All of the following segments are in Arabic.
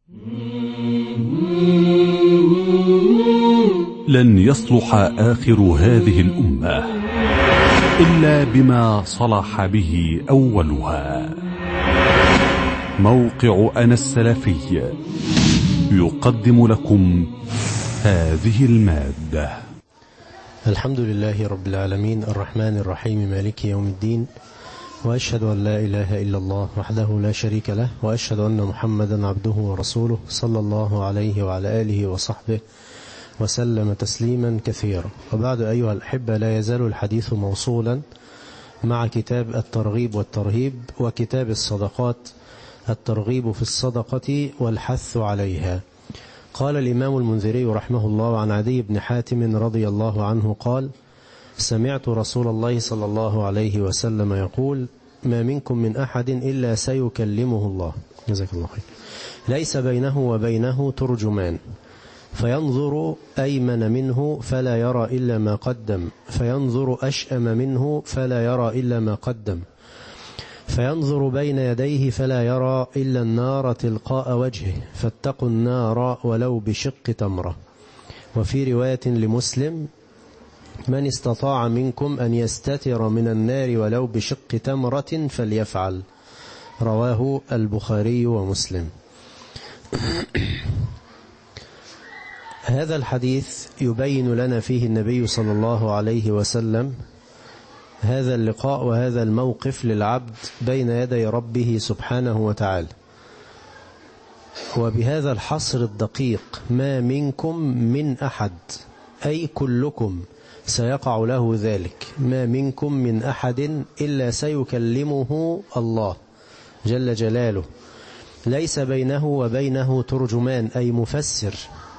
لن يصلح آخر هذه الأمة إلا بما صلح به أولها. موقع أنا السلفي يقدم لكم هذه المادة. الحمد لله رب العالمين الرحمن الرحيم مالك يوم الدين، وأشهد أن لا إله إلا الله وحده لا شريك له، وأشهد أن محمدا عبده ورسوله صلى الله عليه وعلى آله وصحبه وسلم تسليما كثيرا. وبعد أيها الأحبة، لا يزال الحديث موصولا مع كتاب الترغيب والترهيب وكتاب الصدقات، الترغيب في الصدقة والحث عليها. قال الإمام المنذري رحمه الله عن عدي بن حاتم رضي الله عنه قال: سمعت رسول الله صلى الله عليه وسلم يقول: ما منكم من أحد إلا سيكلمه الله، جزاك الله خير، ليس بينه وبينه ترجمان، فينظر أيمن منه فلا يرى إلا ما قدم، فينظر أشأم منه فلا يرى إلا ما قدم، فينظر بين يديه فلا يرى إلا النار تلقاء وجهه، فاتقوا النار ولو بشق تمرة. وفي رواية لمسلم: من استطاع منكم أن يستتر من النار ولو بشق تمرة فليفعل. رواه البخاري ومسلم. هذا الحديث يبين لنا فيه النبي صلى الله عليه وسلم هذا اللقاء وهذا الموقف للعبد بين يدي ربه سبحانه وتعالى، وبهذا الحصر الدقيق: ما منكم من أحد، أي كلكم سيقع له ذلك. ما منكم من أحد إلا سيكلمه الله جل جلاله، ليس بينه وبينه ترجمان أي مفسر.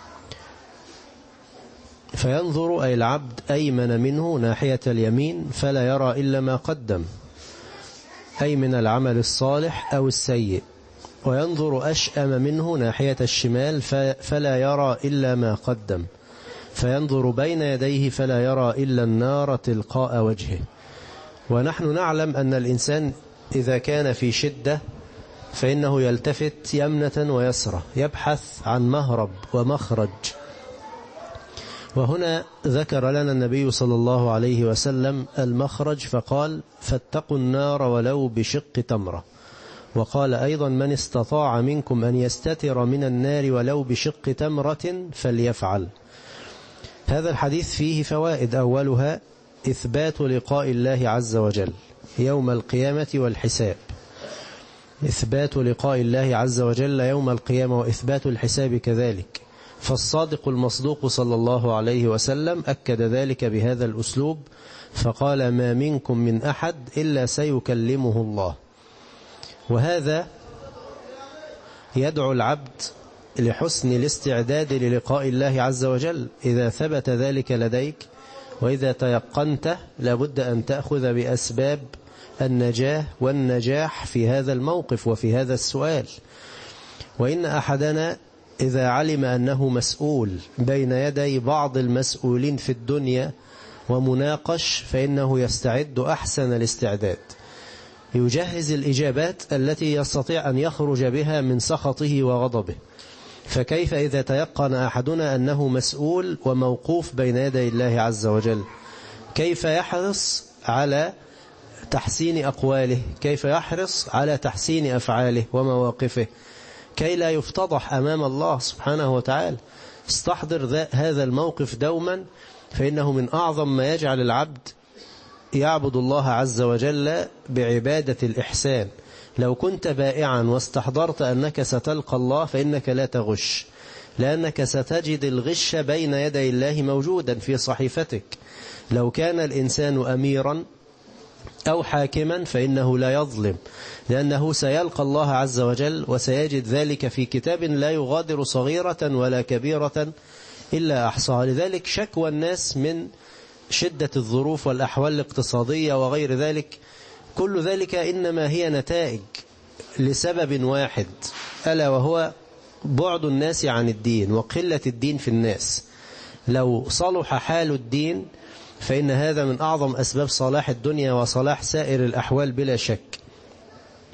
فينظر أي العبد أيمن منه ناحية اليمين فلا يرى إلا ما قدم، أي من العمل الصالح أو السيء، وينظر أشأم منه ناحية الشمال فلا يرى إلا ما قدم، فينظر بين يديه فلا يرى إلا النار تلقاء وجهه. ونحن نعلم أن الإنسان إذا كان في شدة فإنه يلتفت يمنة ويسرى، يبحث عن مهرب ومخرج. وهنا ذكر لنا النبي صلى الله عليه وسلم المخرج فقال: فاتقوا النار ولو بشق تمرة. وقال أيضا: من استطاع منكم أن يستتر من النار ولو بشق تمرة فليفعل. هذا الحديث فيه فوائد، أولها إثبات لقاء الله عز وجل يوم القيامة والحساب، إثبات لقاء الله عز وجل يوم القيامة وإثبات الحساب كذلك. فالصادق المصدوق صلى الله عليه وسلم أكد ذلك بهذا الأسلوب فقال: ما منكم من أحد إلا سيكلمه الله. وهذا يدعو العبد لحسن الاستعداد للقاء الله عز وجل. إذا ثبت ذلك لديك وإذا تيقنته لابد أن تأخذ بأسباب النجاة والنجاح في هذا الموقف وفي هذا السؤال. وإن أحدنا إذا علم أنه مسؤول بين يدي بعض المسؤولين في الدنيا ومناقش فإنه يستعد أحسن الاستعداد، يجهز الإجابات التي يستطيع أن يخرج بها من سخطه وغضبه. فكيف إذا تيقن أحدنا أنه مسؤول وموقوف بين يدي الله عز وجل؟ كيف يحرص على تحسين أقواله؟ كيف يحرص على تحسين أفعاله ومواقفه كي لا يفتضح أمام الله سبحانه وتعالى؟ استحضر هذا الموقف دوما، فإنه من أعظم ما يجعل العبد يعبد الله عز وجل بعبادة الإحسان. لو كنت بائعا واستحضرت أنك ستلقى الله فإنك لا تغش، لأنك ستجد الغش بين يدي الله موجودا في صحيفتك. لو كان الإنسان أميرا أو حاكما فإنه لا يظلم، لأنه سيلقى الله عز وجل وسيجد ذلك في كتاب لا يغادر صغيرة ولا كبيرة إلا أحصاها. لذلك شكوى الناس من شدة الظروف والأحوال الاقتصادية وغير ذلك، كل ذلك إنما هي نتائج لسبب واحد، ألا وهو بعد الناس عن الدين وقلة الدين في الناس. لو صلح حال الدين فإن هذا من أعظم أسباب صلاح الدنيا وصلاح سائر الأحوال بلا شك.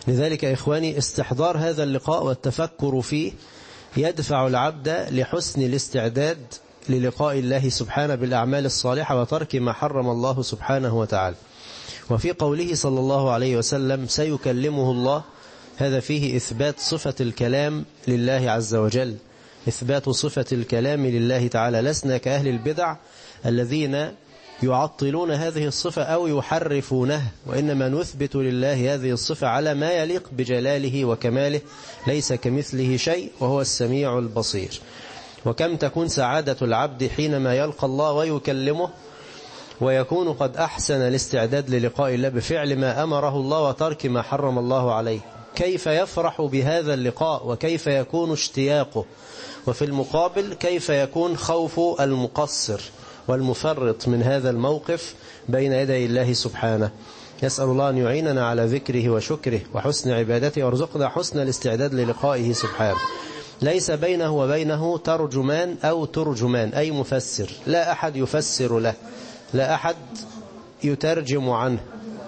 لذلك يا إخواني استحضار هذا اللقاء والتفكر فيه يدفع العبد لحسن الاستعداد للقاء الله سبحانه بالأعمال الصالحة وترك ما حرم الله سبحانه وتعالى. وفي قوله صلى الله عليه وسلم سيكلمه الله، هذا فيه إثبات صفة الكلام لله عز وجل، إثبات صفة الكلام لله تعالى. لسنا كأهل البدع الذين يعطلون هذه الصفة أو يحرفونه، وإنما نثبت لله هذه الصفة على ما يليق بجلاله وكماله، ليس كمثله شيء وهو السميع البصير. وكم تكون سعادة العبد حينما يلقى الله ويكلمه ويكون قد أحسن الاستعداد للقاء الله بفعل ما أمره الله وترك ما حرم الله عليه. كيف يفرح بهذا اللقاء وكيف يكون اشتياقه، وفي المقابل كيف يكون خوف المقصر والمفرط من هذا الموقف بين يدي الله سبحانه. يسأل الله أن يعيننا على ذكره وشكره وحسن عبادته وارزقنا حسن الاستعداد للقائه سبحانه. ليس بينه وبينه ترجمان أو ترجمان أي مفسر، لا أحد يفسر له، لا أحد يترجم عنه،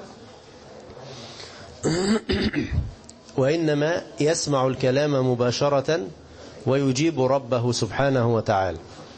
وإنما يسمع الكلام مباشرة ويجيب ربه سبحانه وتعالى.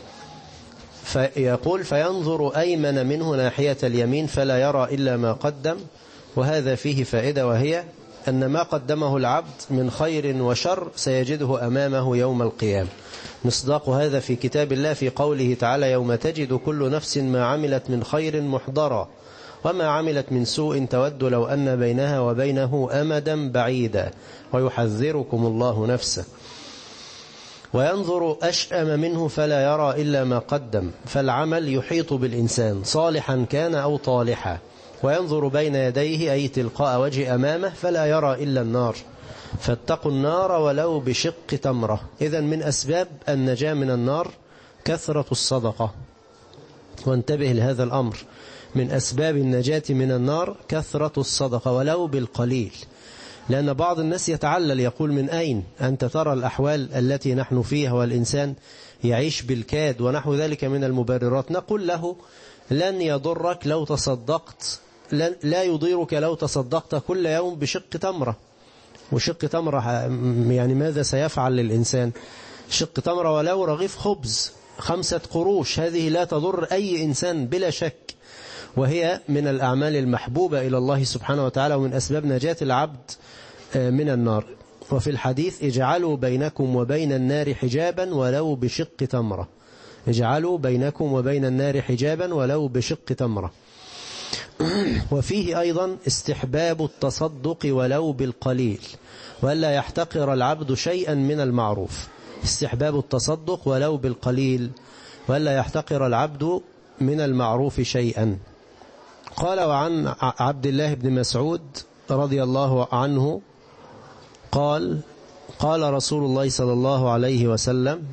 فيقول فينظر أيمن منه ناحية اليمين فلا يرى إلا ما قدم. وهذا فيه فائدة، وهي أن ما قدمه العبد من خير وشر سيجده أمامه يوم القيامة. مصداق هذا في كتاب الله في قوله تعالى يوم تجد كل نفس ما عملت من خير محضرا وما عملت من سوء تود لو أن بينها وبينه أمدا بعيدا ويحذركم الله نفسه. وينظر أشأم منه فلا يرى إلا ما قدم، فالعمل يحيط بالإنسان صالحا كان أو طالحا. وينظر بين يديه أي تلقاء وجه أمامه فلا يرى إلا النار، فاتقوا النار ولو بشق تمرة. إذن من أسباب النجاة من النار كثرة الصدقة، وانتبه لهذا الأمر، من أسباب النجاة من النار كثرة الصدقة ولو بالقليل. لأن بعض الناس يتعلل يقول من أين أنت ترى الأحوال التي نحن فيها والإنسان يعيش بالكاد ونحو ذلك من المبررات. نقول له لن يضرك لو تصدقت، لا يضيرك لو تصدقت كل يوم بشق تمرة. وشق تمرة يعني ماذا سيفعل للإنسان؟ شق تمرة ولو رغيف خبز 5 قروش، هذه لا تضر أي إنسان بلا شك، وهي من الأعمال المحبوبة إلى الله سبحانه وتعالى ومن أسباب نجاة العبد من النار. وفي الحديث اجعلوا بينكم وبين النار حجابا ولو بشق تمرة، اجعلوا بينكم وبين النار حجابا ولو بشق تمرة. وفيه أيضا استحباب التصدق ولو بالقليل ولا يحتقر العبد شيئا من المعروف. استحباب التصدق ولو بالقليل ولا يحتقر العبد من المعروف شيئا. قال وعن عبد الله بن مسعود رضي الله عنه قال قال رسول الله صلى الله عليه وسلم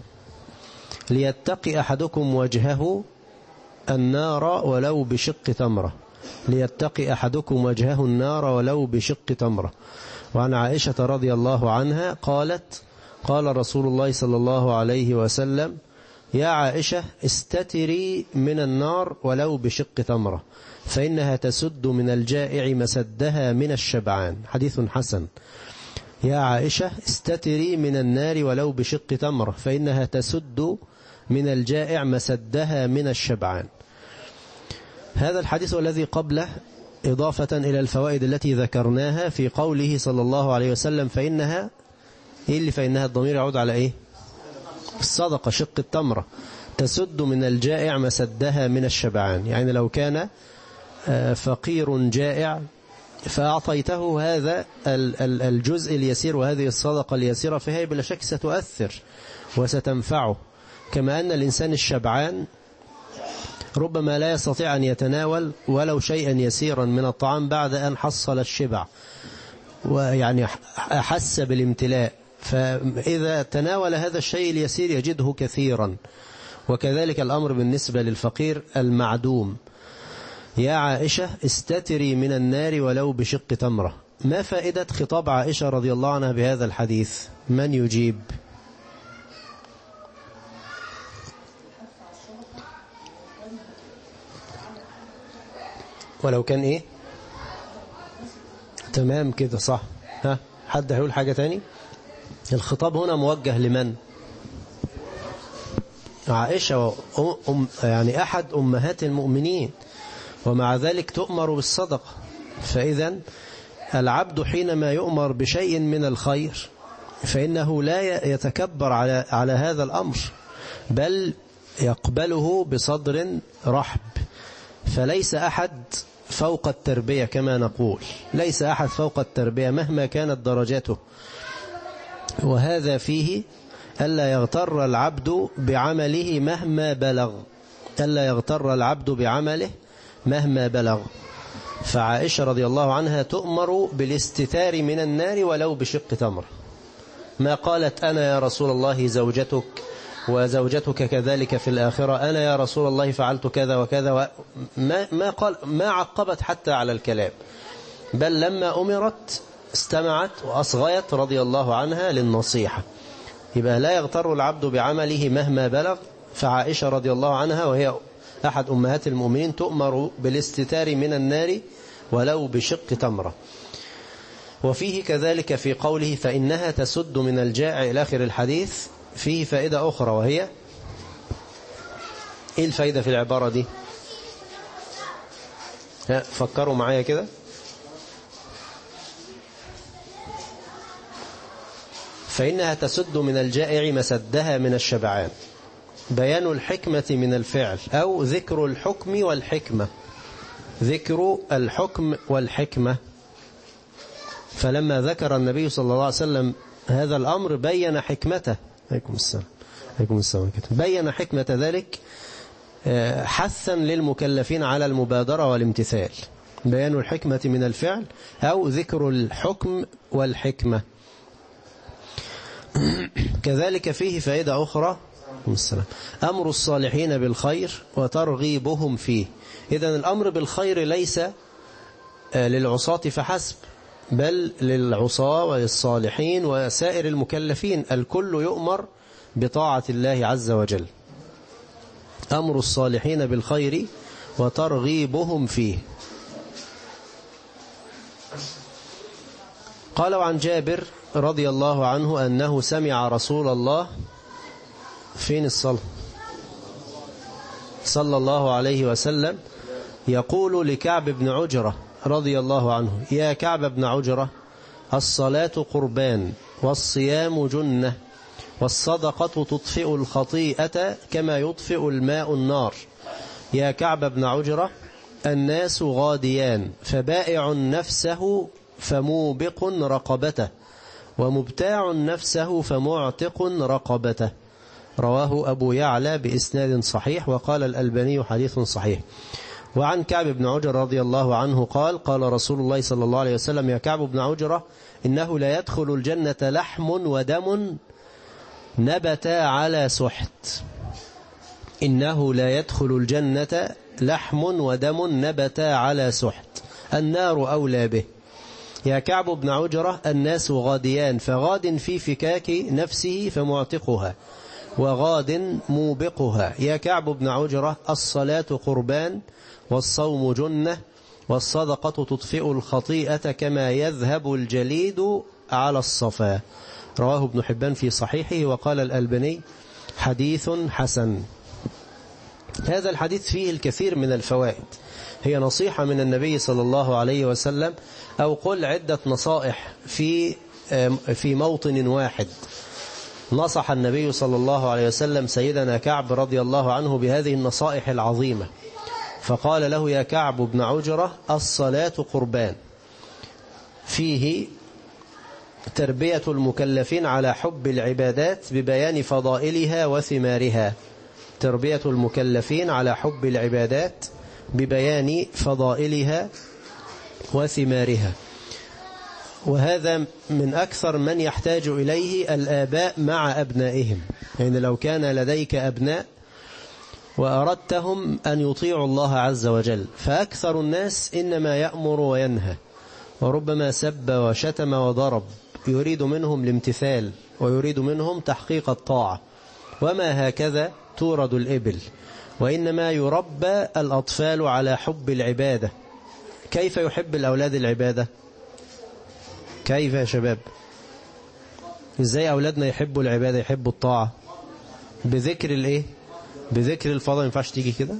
ليتقي أحدكم وجهه النار ولو بشق تمرة، ليتقي أحدكم وجهه النار ولو بشق تمرة. وعن عائشة رضي الله عنها قالت قال رسول الله صلى الله عليه وسلم يا عائشة استتري من النار ولو بشق تمرة فإنها تسد من الجائع مسدها من الشبعان. حديث حسن. يا عائشة استتري من النار ولو بشق تمرة فإنها تسد من الجائع مسدها من الشبعان. هذا الحديث الذي قبله إضافة إلى الفوائد التي ذكرناها في قوله صلى الله عليه وسلم فإنها فإنها الضمير يعود على إيه؟ الصدقة، شق التمرة، تسد من الجائع مسدها من الشبعان. يعني لو كان فقير جائع فأعطيته هذا الجزء اليسير وهذه الصدقة اليسيرة فهي بلا شك ستؤثر وستنفعه. كما أن الإنسان الشبعان ربما لا يستطيع أن يتناول ولو شيئا يسيرا من الطعام بعد أن حصل الشبع ويعني أحس بالامتلاء، فإذا تناول هذا الشيء اليسير يجده كثيرا. وكذلك الأمر بالنسبة للفقير المعدوم. يا عائشة استتري من النار ولو بشق تمرة. ما فائدة خطاب عائشة رضي الله عنها بهذا الحديث؟ من يجيب؟ ولو كان إيه؟ تمام كده صح. ها حد هيقول حاجة تاني؟ الخطاب هنا موجه لمن؟ عائشة يعني أحد أمهات المؤمنين، ومع ذلك تؤمر بالصدقة. فإذا العبد حينما يؤمر بشيء من الخير فإنه لا يتكبر على هذا الأمر، بل يقبله بصدر رحب. فليس أحد فوق التربية كما نقول، ليس أحد فوق التربية مهما كانت درجاته. وهذا فيه ألا يغتر العبد بعمله مهما بلغ، ألا يغتر العبد بعمله مهما بلغ. فعائشة رضي الله عنها تؤمر بالاستتار من النار ولو بشق تمر. ما قالت أنا يا رسول الله زوجتك وزوجتك كذلك في الآخرة، أنا يا رسول الله فعلت كذا وكذا، ما عقبت حتى على الكلام، بل لما أمرت استمعت وأصغيت رضي الله عنها للنصيحة. يبقى لا يغتر العبد بعمله مهما بلغ. فعائشة رضي الله عنها وهي أحد أمهات المؤمنين تؤمر بالاستتار من النار ولو بشق تمرة. وفيه كذلك في قوله فإنها تسد من الجائع إلى آخر الحديث فيه فائدة أخرى، وهي إيه الفائدة في العبارة دي؟ فكروا معايا كده. فإنها تسد من الجائع مسدها من الشبعان. بيان الحكمة من الفعل، أو ذكر الحكم والحكمة، ذكر الحكم والحكمة. فلما ذكر النبي صلى الله عليه وسلم هذا الأمر بين حكمته، عليكم السلام، بين حكمة ذلك حثا للمكلفين على المبادرة والامتثال. بيان الحكمة من الفعل أو ذكر الحكم والحكمة. كذلك فيه فائدة أخرى، أمر الصالحين بالخير وترغيبهم فيه. إذن الأمر بالخير ليس للعصاة فحسب، بل للعصاة وللصالحين وسائر المكلفين، الكل يؤمر بطاعة الله عز وجل. أمر الصالحين بالخير وترغيبهم فيه. قال عن جابر رضي الله عنه أنه سمع رسول الله فين الصلاة صلى الله عليه وسلم يقول لكعب بن عجرة رضي الله عنه: يا كعب بن عجرة، الصلاة قربان، والصيام جنة، والصدقة تطفئ الخطيئة كما يطفئ الماء النار. يا كعب بن عجرة، الناس غاديان، فبائع نفسه فموبق رقبته، ومبتاع نفسه فمعتق رقبته. رواه أبو يعلى بإسناد صحيح، وقال الألباني حديث صحيح. وعن كعب بن عجرة رضي الله عنه قال: قال رسول الله صلى الله عليه وسلم: يا كعب بن عجرة، إنه لا يدخل الجنة لحم ودم نبتا على سحت. إنه لا يدخل الجنة لحم ودم نبتا على سحت، النار أولى به. يا كعب بن عجرة، الناس غاديان، فغاد في فكاك نفسه فمعتقها، وغاد موبقها. يا كعب بن عجرة، الصلاة قربان، والصوم جنة، والصدقة تطفئ الخطيئة كما يذهب الجليد على الصفا. رواه ابن حبان في صحيحه، وقال الألباني حديث حسن. هذا الحديث فيه الكثير من الفوائد، هي نصيحة من النبي صلى الله عليه وسلم، أو قل عدة نصائح في موطن واحد. نصح النبي صلى الله عليه وسلم سيدنا كعب رضي الله عنه بهذه النصائح العظيمة، فقال له: يا كعب بن عجرة، الصلاة قربان. فيه تربية المكلفين على حب العبادات ببيان فضائلها وثمارها. تربية المكلفين على حب العبادات ببيان فضائلها وثمارها. وهذا من أكثر من يحتاج إليه الآباء مع أبنائهم. يعني لو كان لديك أبناء وأردتهم أن يطيعوا الله عز وجل، فأكثر الناس إنما يأمر وينهى، وربما سب وشتم وضرب، يريد منهم الامتثال ويريد منهم تحقيق الطاعة. وما هكذا تورد الإبل، وإنما يربى الأطفال على حب العبادة. كيف يحب الأولاد العبادة؟ كيف يا شباب؟ ازاي أولادنا يحبوا العبادة يحبوا الطاعة؟ بذكر الايه؟ بذكر الفضائل. ما ينفعش تيجي كده.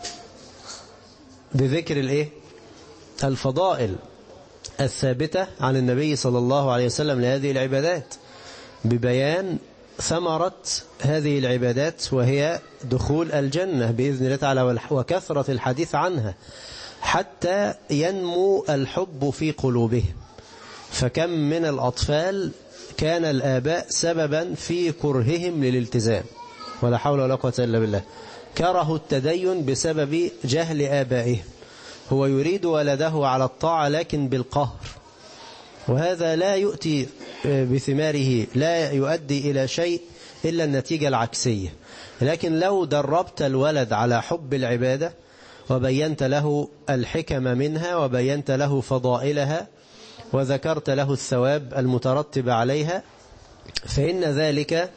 بذكر الايه؟ الفضائل الثابتة عن النبي صلى الله عليه وسلم لهذه العبادات، ببيان ثمرة هذه العبادات وهي دخول الجنة بإذن الله تعالى، وكثرة الحديث عنها حتى ينمو الحب في قلوبهم. فكم من الأطفال كان الآباء سببا في كرههم للالتزام، ولا حول ولا قوة إلا بالله. كرهوا التدين بسبب جهل آبائهم. هو يريد ولده على الطاعة لكن بالقهر، وهذا لا يؤتي بثماره، لا يؤدي إلى شيء إلا النتيجة العكسية. لكن لو دربت الولد على حب العبادة وبينت له الحكم منها وبينت له فضائلها وذكرت له الثواب المترتب عليها، فإن ذلك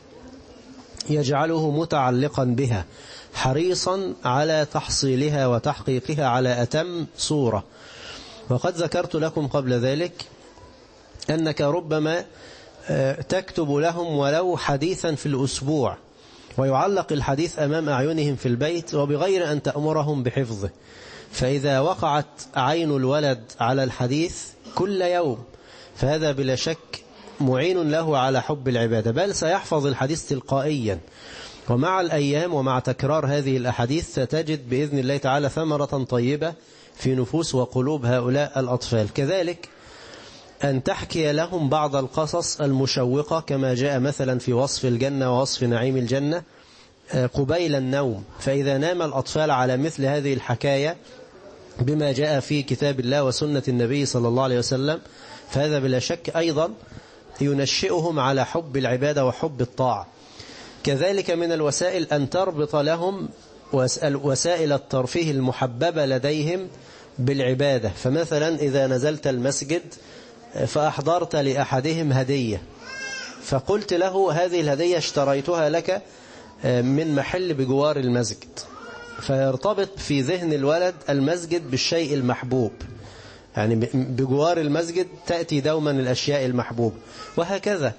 يجعله متعلقا بها، حريصا على تحصيلها وتحقيقها على أتم صورة. وقد ذكرت لكم قبل ذلك أنك ربما تكتب لهم ولو حديثا في الأسبوع، ويعلق الحديث أمام أعينهم في البيت وبغير أن تأمرهم بحفظه. فإذا وقعت عين الولد على الحديث كل يوم فهذا بلا شك معين له على حب العبادة، بل سيحفظ الحديث تلقائيا. ومع الأيام ومع تكرار هذه الأحاديث ستجد بإذن الله تعالى ثمرة طيبة في نفوس وقلوب هؤلاء الأطفال. كذلك أن تحكي لهم بعض القصص المشوقة كما جاء مثلا في وصف الجنة ووصف نعيم الجنة قبيل النوم. فإذا نام الأطفال على مثل هذه الحكاية بما جاء في كتاب الله وسنة النبي صلى الله عليه وسلم، فهذا بلا شك أيضا ينشئهم على حب العبادة وحب الطاعة. كذلك من الوسائل أن تربط لهم وسائل الترفيه المحببة لديهم بالعبادة. فمثلا إذا نزلت المسجد فأحضرت لأحدهم هدية، فقلت له هذه الهدية اشتريتها لك من محل بجوار المسجد، فيرتبط في ذهن الولد المسجد بالشيء المحبوب، يعني بجوار المسجد تأتي دوما الأشياء المحبوب، وهكذا.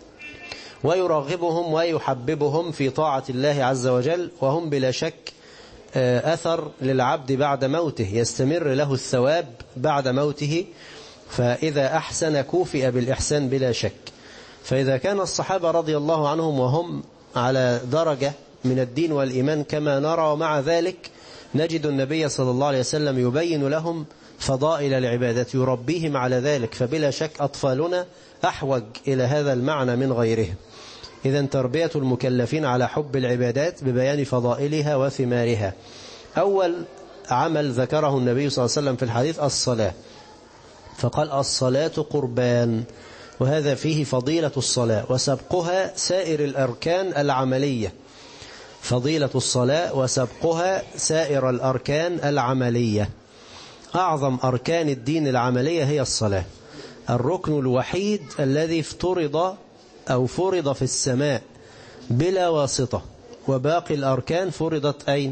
ويرغبهم ويحببهم في طاعة الله عز وجل، وهم بلا شك أثر للعبد بعد موته، يستمر له الثواب بعد موته. فإذا أحسن كوفئ بالإحسان بلا شك. فإذا كان الصحابة رضي الله عنهم وهم على درجة من الدين والإيمان كما نرى، ومع ذلك نجد النبي صلى الله عليه وسلم يبين لهم فضائل العبادة، يربيهم على ذلك. فبلا شك أطفالنا أحوج إلى هذا المعنى من غيرهم. إذن تربية المكلفين على حب العبادات ببيان فضائلها وثمارها. أول عمل ذكره النبي صلى الله عليه وسلم في الحديث الصلاة، فقال الصلاة قربان، وهذا فيه فضيلة الصلاة وسبقها سائر الأركان العملية. فضيلة الصلاة وسبقها سائر الأركان العملية. أعظم أركان الدين العملية هي الصلاة، الركن الوحيد الذي فرض في السماء بلا واسطة، وباقي الأركان فرضت أين؟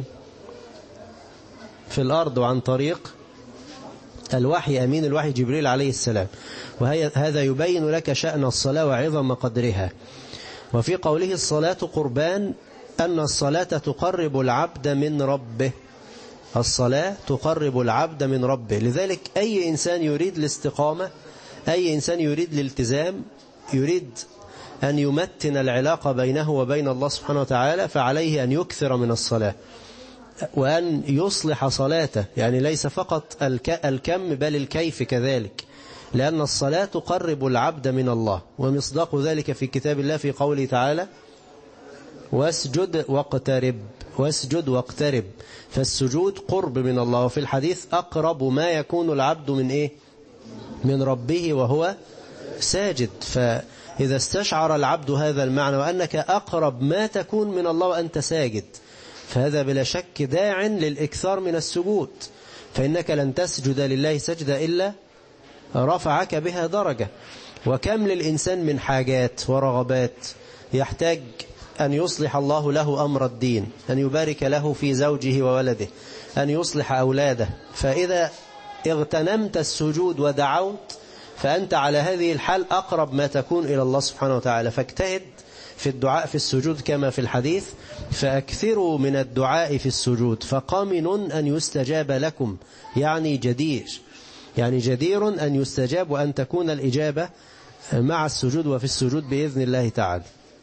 في الأرض وعن طريق الوحي، أمين الوحي جبريل عليه السلام. وهذا يبين لك شأن الصلاة وعظم قدرها. وفي قوله الصلاة قربان أن الصلاة تقرب العبد من ربه، الصلاة تقرب العبد من ربه. لذلك أي إنسان يريد الاستقامة، أي إنسان يريد الالتزام، يريد أن يمتن العلاقة بينه وبين الله سبحانه وتعالى، فعليه أن يكثر من الصلاة وأن يصلح صلاته، يعني ليس فقط الكم بل الكيف كذلك، لأن الصلاة تقرب العبد من الله. ومصداق ذلك في كتاب الله في قوله تعالى واسجد واقترب، واسجد واقترب، فالسجود قرب من الله. وفي الحديث أقرب ما يكون العبد من إيه؟ من ربه وهو ساجد. فإذا استشعر العبد هذا المعنى وأنك أقرب ما تكون من الله وأنت ساجد، فهذا بلا شك داع للإكثار من السجود، فإنك لن تسجد لله سجدة إلا رفعك بها درجة. وكم للإنسان من حاجات ورغبات يحتاج أن يصلح الله له أمر الدين، أن يبارك له في زوجه وولده، أن يصلح أولاده. فإذا اغتنمت السجود ودعوت فأنت على هذه الحال أقرب ما تكون إلى الله سبحانه وتعالى. فاجتهد في الدعاء في السجود كما في الحديث: فأكثروا من الدعاء في السجود فقامن أن يستجاب لكم. يعني جدير أن يستجاب وأن تكون الإجابة مع السجود وفي السجود بإذن الله تعالى.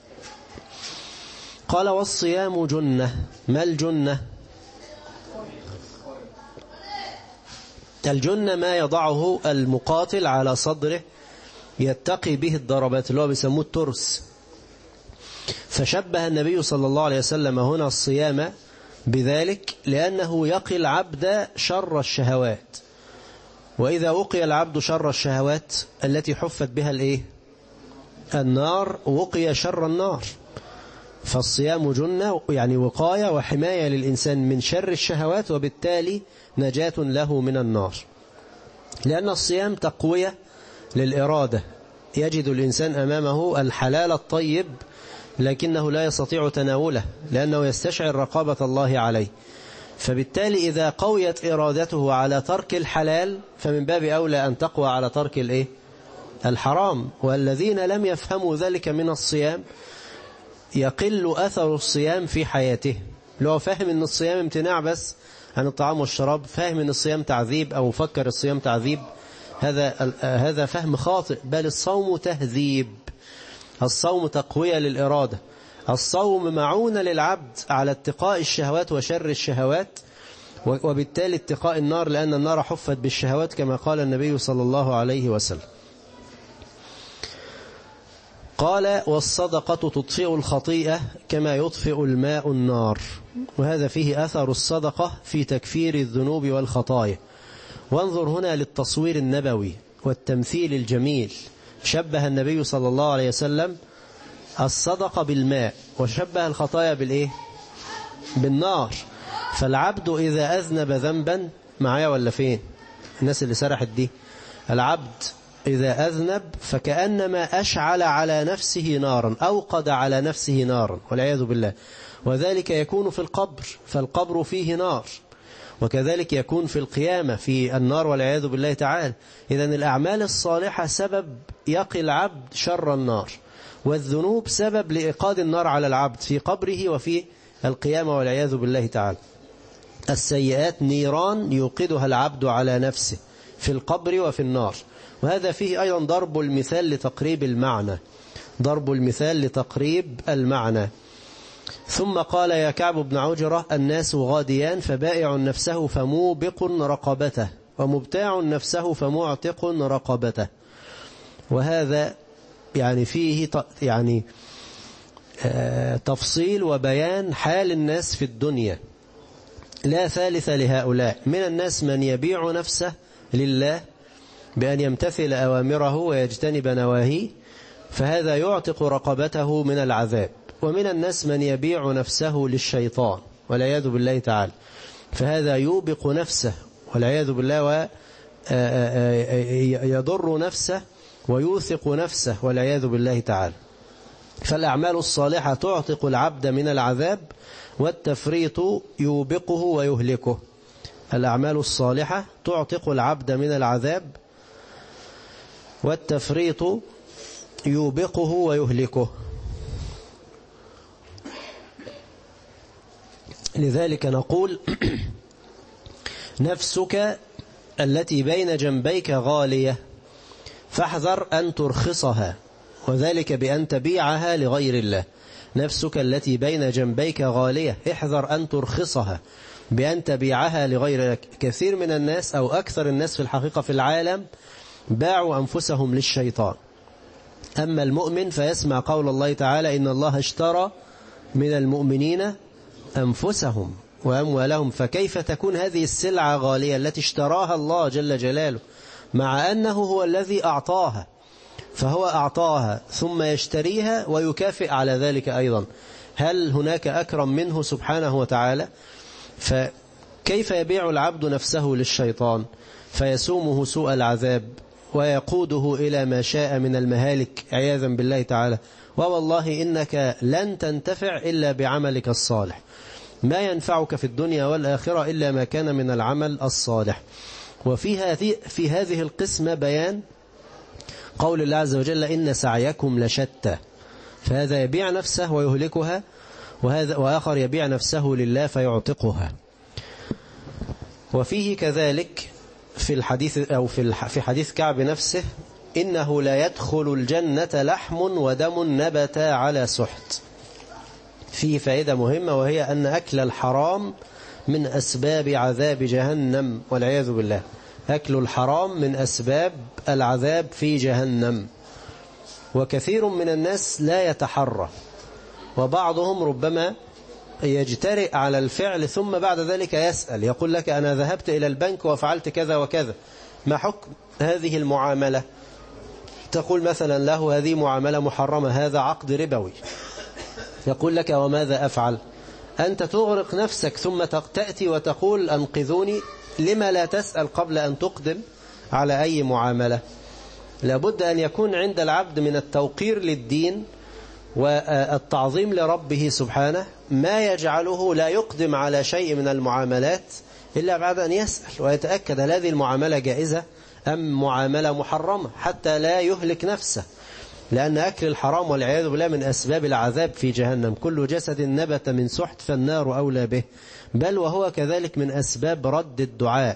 قال: والصيام جنة. ما الجنة؟ الجنة ما يضعه المقاتل على صدره يتقي به الضربات، اللي هو بيسموه الترس. فشبه النبي صلى الله عليه وسلم هنا الصيام بذلك، لأنه يقي العبد شر الشهوات. وإذا وقي العبد شر الشهوات التي حفت بها النار، وقي شر النار. فالصيام جنة، يعني وقاية وحماية للإنسان من شر الشهوات، وبالتالي نجاة له من النار. لأن الصيام تقوية للإرادة. يجد الإنسان أمامه الحلال الطيب لكنه لا يستطيع تناوله، لأنه يستشعر رقابة الله عليه. فبالتالي إذا قويت إرادته على ترك الحلال، فمن باب أولى أن تقوى على ترك الحرام. والذين لم يفهموا ذلك من الصيام يقل أثر الصيام في حياته. لو فهم أن الصيام امتناع بس عن الطعام والشراب، فهم أن الصيام تعذيب أو فكر الصيام تعذيب، هذا فهم خاطئ. بل الصوم تهذيب، الصوم تقوية للإرادة، الصوم معونة للعبد على اتقاء الشهوات وشر الشهوات، وبالتالي اتقاء النار، لأن النار حفت بالشهوات كما قال النبي صلى الله عليه وسلم. قال: والصدقة تطفئ الخطيئة كما يطفئ الماء النار. وهذا فيه أثر الصدقة في تكفير الذنوب والخطايا. وانظر هنا للتصوير النبوي والتمثيل الجميل. شبه النبي صلى الله عليه وسلم الصدقة بالماء، وشبه الخطايا بالنار. فالعبد إذا أذنب ذنبا، معايا ولا فين الناس اللي سرحت دي؟ العبد إذا أذنب فكأنما أشعل على نفسه نارا، أوقد على نفسه نارا والعياذ بالله. وذلك يكون في القبر، فالقبر فيه نار، وكذلك يكون في القيامة في النار والعياذ بالله تعالى. إذن الأعمال الصالحة سبب يقي العبد شر النار، والذنوب سبب لإيقاد النار على العبد في قبره وفي القيامة والعياذ بالله تعالى. السيئات نيران يوقدها العبد على نفسه في القبر وفي النار. وهذا فيه أيضا ضرب المثال لتقريب المعنى. ثم قال: يا كعب بن عجرة: الناس غاديان، فبائع نفسه فموبق رقبته، ومبتاع نفسه فمعتق رقبته. وهذا يعني فيه تفصيل وبيان حال الناس في الدنيا. لا ثالث لهؤلاء. من الناس من يبيع نفسه لله بأن يمتثل أوامره ويجتنب نواهيه، فهذا يعتق رقبته من العذاب. ومن الناس من يبيع نفسه للشيطان والعياذ بالله تعالى، فهذا يوبق نفسه والعياذ بالله، ويضر نفسه ويوثق نفسه والعياذ بالله تعالى. فالأعمال الصالحة تعتق العبد من العذاب، والتفريط يوبقه ويهلكه. الأعمال الصالحة تعتق العبد من العذاب، والتفريط يوبقه ويهلكه. لذلك نقول: نفسك التي بين جنبيك غالية، فاحذر أن ترخصها، وذلك بأن تبيعها لغير الله. نفسك التي بين جنبيك غالية، احذر أن ترخصها بأن تبيعها لغير الله. كثير من الناس أو أكثر الناس في الحقيقة في العالم باعوا أنفسهم للشيطان. أما المؤمن فيسمع قول الله تعالى: إن الله اشترى من المؤمنين أنفسهم وأموالهم. فكيف تكون هذه السلعة غالية التي اشتراها الله جل جلاله، مع أنه هو الذي أعطاها؟ فهو أعطاها ثم يشتريها ويكافئ على ذلك أيضا. هل هناك أكرم منه سبحانه وتعالى؟ فكيف يبيع العبد نفسه للشيطان فيسومه سوء العذاب ويقوده إلى ما شاء من المهالك عياذا بالله تعالى؟ ووالله إنك لن تنتفع إلا بعملك الصالح، ما ينفعك في الدنيا والآخرة إلا ما كان من العمل الصالح. وفي هذه القسمة بيان قول الله عز وجل إن سعيكم لشتى، فهذا يبيع نفسه ويهلكها، وآخر يبيع نفسه لله فيعتقها. وفيه كذلك في الحديث أو في حديث كعب نفسه إنه لا يدخل الجنة لحم ودم نبت على سحت. فيه فائدة مهمة، وهي أن أكل الحرام من أسباب عذاب جهنم والعياذ بالله. أكل الحرام من أسباب العذاب في جهنم. وكثير من الناس لا يتحرى، وبعضهم ربما يجترئ على الفعل ثم بعد ذلك يسأل، يقول لك أنا ذهبت إلى البنك وفعلت كذا وكذا، ما حكم هذه المعاملة؟ تقول مثلا له هذه معاملة محرمة، هذا عقد ربوي. يقول لك وماذا أفعل؟ أنت تغرق نفسك ثم تأتي وتقول أنقذوني. لما لا تسأل قبل أن تقدم على أي معاملة؟ لابد أن يكون عند العبد من التوقير للدين والتعظيم لربه سبحانه ما يجعله لا يقدم على شيء من المعاملات إلا بعد أن يسأل ويتأكد هل هذه المعاملة جائزة أم معاملة محرمة، حتى لا يهلك نفسه. لأن أكل الحرام والعياذ بالله من أسباب العذاب في جهنم. كل جسد نبت من سحت فالنار أولى به، بل وهو كذلك من أسباب رد الدعاء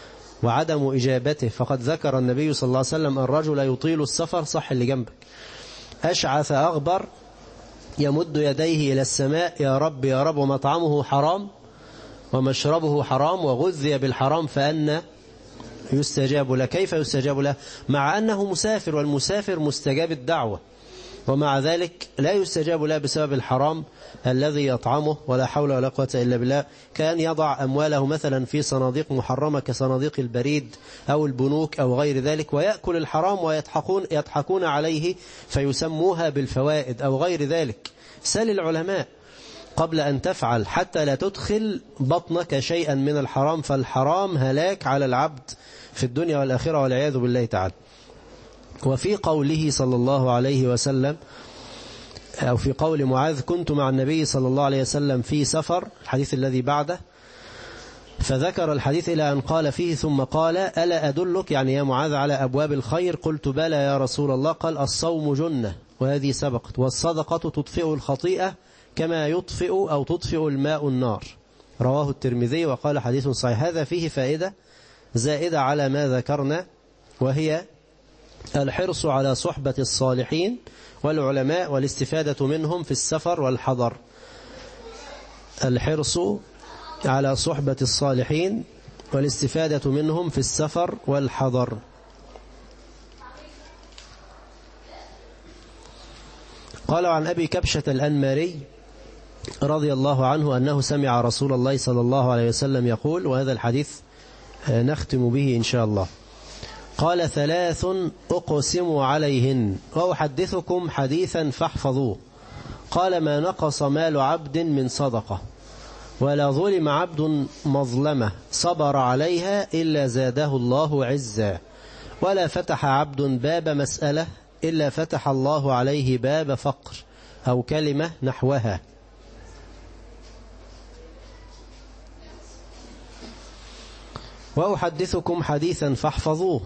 وعدم إجابته. فقد ذكر النبي صلى الله عليه وسلم الرجل يطيل السفر، صح اللي جنبك، أشعث أغبر يمد يديه إلى السماء يا رب يا رب، ومطعمه حرام ومشربه حرام وغذي بالحرام فأنا يستجاب له. كيف يستجاب له مع أنه مسافر، والمسافر مستجاب الدعوة، ومع ذلك لا يستجاب له بسبب الحرام الذي يطعمه؟ ولا حول ولا قوة إلا بالله. كان يضع أمواله مثلا في صناديق محرمة كصناديق البريد أو البنوك أو غير ذلك، ويأكل الحرام ويضحكون عليه فيسموها بالفوائد أو غير ذلك. سل العلماء قبل أن تفعل حتى لا تدخل بطنك شيئا من الحرام، فالحرام هلاك على العبد في الدنيا والآخرة والعياذ بالله تعالى. وفي قوله صلى الله عليه وسلم، أو في قول معاذ كنت مع النبي صلى الله عليه وسلم في سفر، الحديث الذي بعده، فذكر الحديث إلى أن قال فيه ثم قال ألا أدلك يعني يا معاذ على أبواب الخير؟ قلت بلى يا رسول الله. قال الصوم جنة، وهذه سبقت، والصدقة تطفئ الخطيئة كما يطفئ أو تطفئ الماء النار. رواه الترمذي وقال حديث صحيح. هذا فيه فائدة زائدة على ما ذكرنا، وهي الحرص على صحبة الصالحين والعلماء والاستفادة منهم في السفر والحضر. الحرص على صحبة الصالحين والاستفادة منهم في السفر والحضر. قال عن أبي كبشة الأنماري رضي الله عنه أنه سمع رسول الله صلى الله عليه وسلم يقول، وهذا الحديث نختم به إن شاء الله، قال ثلاث أقسم عليهن وأحدثكم حديثا فاحفظوه. قال ما نقص مال عبد من صدقة، ولا ظلم عبد مظلمة صبر عليها إلا زاده الله عزا، ولا فتح عبد باب مسألة إلا فتح الله عليه باب فقر، أو كلمة نحوها. وأحدثكم حديثا فاحفظوه.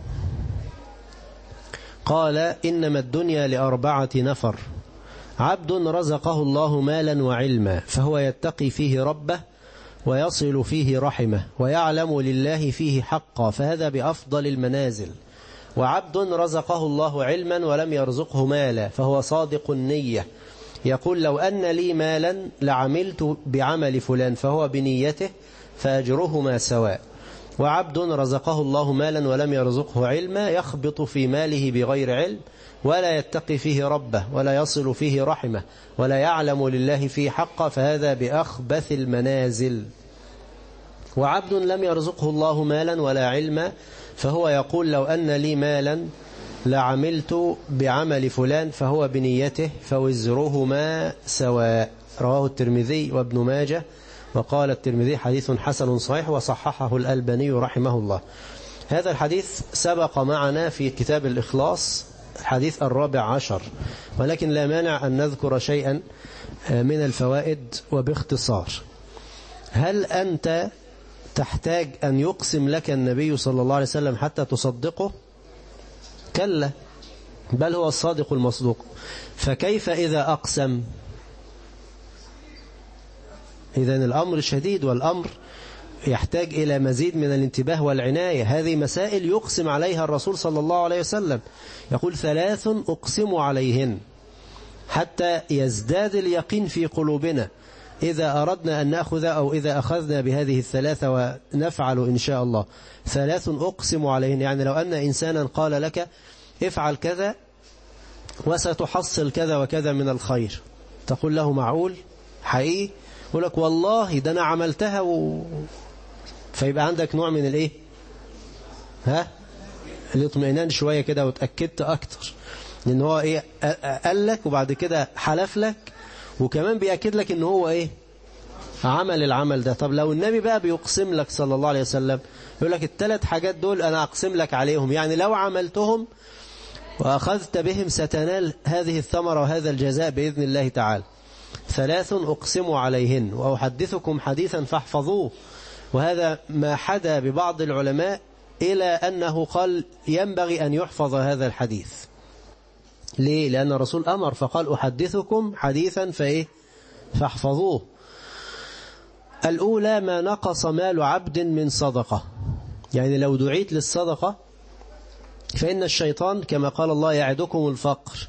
قال إنما الدنيا لأربعة نفر: عبد رزقه الله مالا وعلما فهو يتقي فيه ربه ويصل فيه رحمه ويعلم لله فيه حقا فهذا بأفضل المنازل، وعبد رزقه الله علما ولم يرزقه مالا فهو صادق النية يقول لو أن لي مالا لعملت بعمل فلان فهو بنيته فأجرهما سواء، وعبد رزقه الله مالا ولم يرزقه علما يخبط في ماله بغير علم ولا يتقي فيه ربه ولا يصل فيه رحمه ولا يعلم لله فيه حقا فهذا بأخبث المنازل، وعبد لم يرزقه الله مالا ولا علما فهو يقول لو أن لي مالا لعملت بعمل فلان فهو بنيته فوزرهما سواء. رواه الترمذي وابن ماجه، وقال الترمذي حديث حسن صحيح وصححه الألباني رحمه الله. هذا الحديث سبق معنا في كتاب الإخلاص الحديث 14، ولكن لا مانع أن نذكر شيئا من الفوائد وباختصار. هل أنت تحتاج أن يقسم لك النبي صلى الله عليه وسلم حتى تصدقه؟ كلا، بل هو الصادق المصدوق. فكيف إذا أقسم؟ إذن الأمر شديد، والأمر يحتاج إلى مزيد من الانتباه والعناية. هذه مسائل يقسم عليها الرسول صلى الله عليه وسلم، يقول 3 أقسم عليهن حتى يزداد اليقين في قلوبنا إذا أردنا أن نأخذ أو إذا أخذنا بهذه الثلاثة ونفعل إن شاء الله. 3 أقسم عليهن، يعني لو أن إنسانا قال لك افعل كذا وستحصل كذا وكذا من الخير، تقول له معقول حقيقي؟ يقول لك والله ده أنا عملتها فيبقى عندك نوع من الإيه؟ الاطمئنان شوية كده وتأكدت أكتر، لأن هو إيه؟ قال لك وبعد كده حلف لك وكمان بيأكد لك إن هو إيه؟ عمل العمل ده. طب لو النبي بقى بيقسم لك صلى الله عليه وسلم يقول لك ال3 حاجات دول أنا أقسم لك عليهم، يعني لو عملتهم وأخذت بهم ستنال هذه الثمرة وهذا الجزاء بإذن الله تعالى. 3 أقسم عليهن وأحدثكم حديثا فاحفظوه. وهذا ما حدا ببعض العلماء إلى أنه قال ينبغي أن يحفظ هذا الحديث. ليه؟ لأن الرسول أمر فقال أحدثكم حديثا فاحفظوه. الأولى ما نقص مال عبد من صدقة، يعني لو دعيت للصدقة فإن الشيطان كما قال الله يعدكم الفقر،